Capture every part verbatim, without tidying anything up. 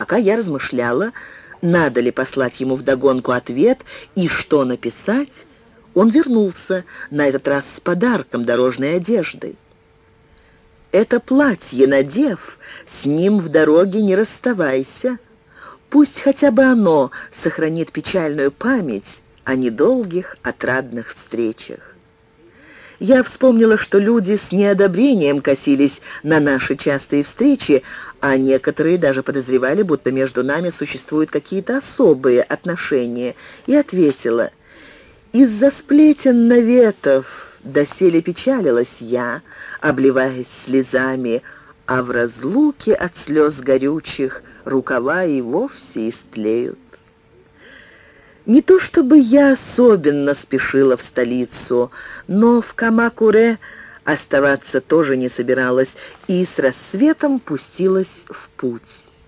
Пока я размышляла, надо ли послать ему вдогонку ответ и что написать, он вернулся, на этот раз с подарком дорожной одеждой. «Это платье надев, с ним в дороге не расставайся. Пусть хотя бы оно сохранит печальную память о недолгих отрадных встречах». Я вспомнила, что люди с неодобрением косились на наши частые встречи, а некоторые даже подозревали, будто между нами существуют какие-то особые отношения, и ответила: «Из-за сплетен наветов доселе печалилась я, обливаясь слезами, а в разлуке от слез горючих рукава и вовсе истлеют». Не то чтобы я особенно спешила в столицу, но в Камакуре оставаться тоже не собиралась и с рассветом пустилась в путь.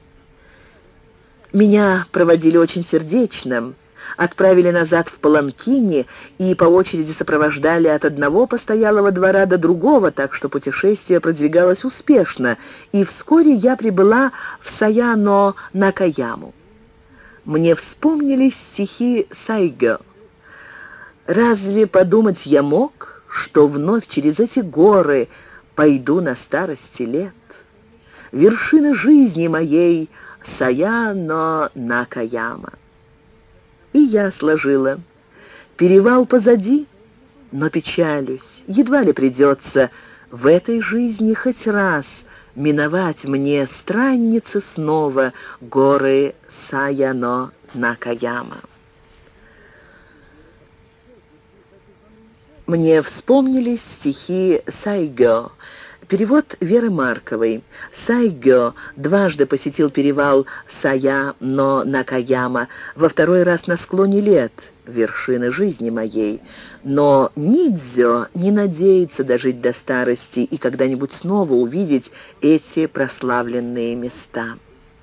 Меня проводили очень сердечно, отправили назад в паланкине и по очереди сопровождали от одного постоялого двора до другого, так что путешествие продвигалось успешно, и вскоре я прибыла в Саяно-Накаяму. Мне вспомнились стихи Сайгё. «Разве подумать я мог, что вновь через эти горы пойду на старости лет? Вершины жизни моей Саяно-Накаяма». И я сложила: «Перевал позади, но печалюсь, едва ли придется в этой жизни хоть раз миновать мне, странницы, снова горы Саяно-Накаяма». Мне вспомнились стихи Сайгё. Перевод Веры Марковой. Сайгё дважды посетил перевал Саяно-Накаяма, во второй раз на склоне лет, вершины жизни моей. Но Нидзё не надеется дожить до старости и когда-нибудь снова увидеть эти прославленные места.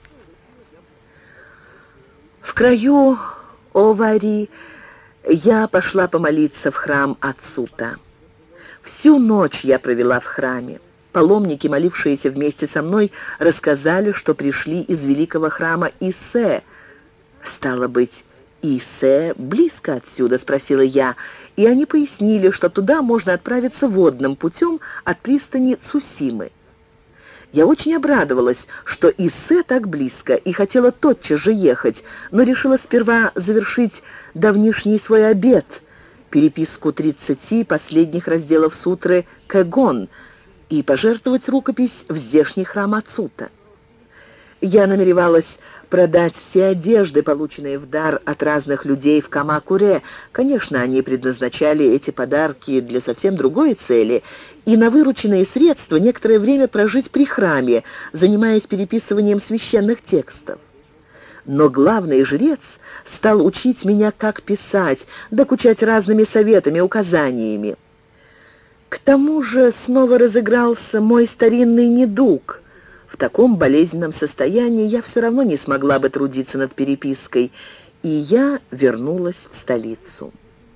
В краю Овари я пошла помолиться в храм Ацута. Всю ночь я провела в храме. Паломники, молившиеся вместе со мной, рассказали, что пришли из великого храма Исе. «Стало быть, Исе близко отсюда?» — спросила я, и они пояснили, что туда можно отправиться водным путем от пристани Цусимы. Я очень обрадовалась, что Исе так близко, и хотела тотчас же ехать, но решила сперва завершить давнишний свой обет, переписку тридцати последних разделов сутры Кэгон, и пожертвовать рукопись в здешний храм Ацута. Я намеревалась продать все одежды, полученные в дар от разных людей в Камакуре. Конечно, они предназначали эти подарки для совсем другой цели, и на вырученные средства некоторое время прожить при храме, занимаясь переписыванием священных текстов. Но главный жрец стал учить меня, как писать, докучать разными советами, указаниями. К тому же снова разыгрался мой старинный недуг. В таком болезненном состоянии я все равно не смогла бы трудиться над перепиской, и я вернулась в столицу.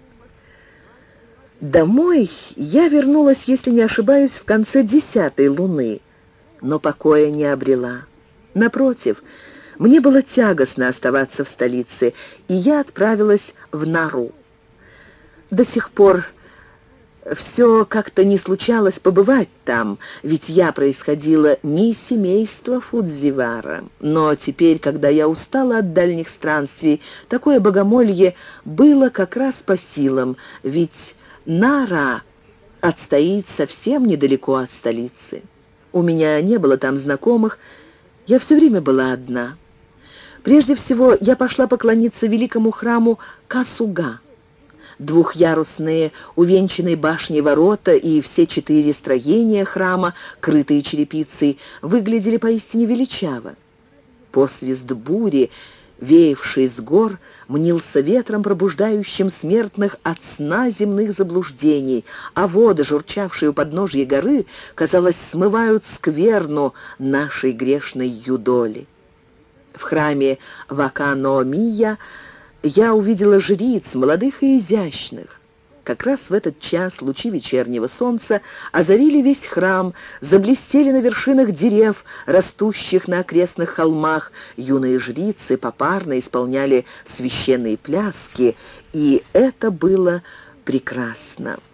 Домой я вернулась, если не ошибаюсь, в конце десятой луны, но покоя не обрела. Напротив, мне было тягостно оставаться в столице, и я отправилась в Нару. До сих пор все как-то не случалось побывать там, ведь я происходила не из семейства Фудзивара. Но теперь, когда я устала от дальних странствий, такое богомолье было как раз по силам, ведь Нара отстоит совсем недалеко от столицы. У меня не было там знакомых, я все время была одна. Прежде всего, я пошла поклониться великому храму Касуга. Двухъярусные, увенчанные башней ворота и все четыре строения храма, крытые черепицей, выглядели поистине величаво. Посвист бури, веявший с гор, мнился ветром, пробуждающим смертных от сна земных заблуждений, а воды, журчавшие у подножья горы, казалось, смывают скверну нашей грешной юдоли. В храме Вакано-Мия я увидела жриц, молодых и изящных. Как раз в этот час лучи вечернего солнца озарили весь храм, заблестели на вершинах дерев, растущих на окрестных холмах. Юные жрицы попарно исполняли священные пляски, и это было прекрасно.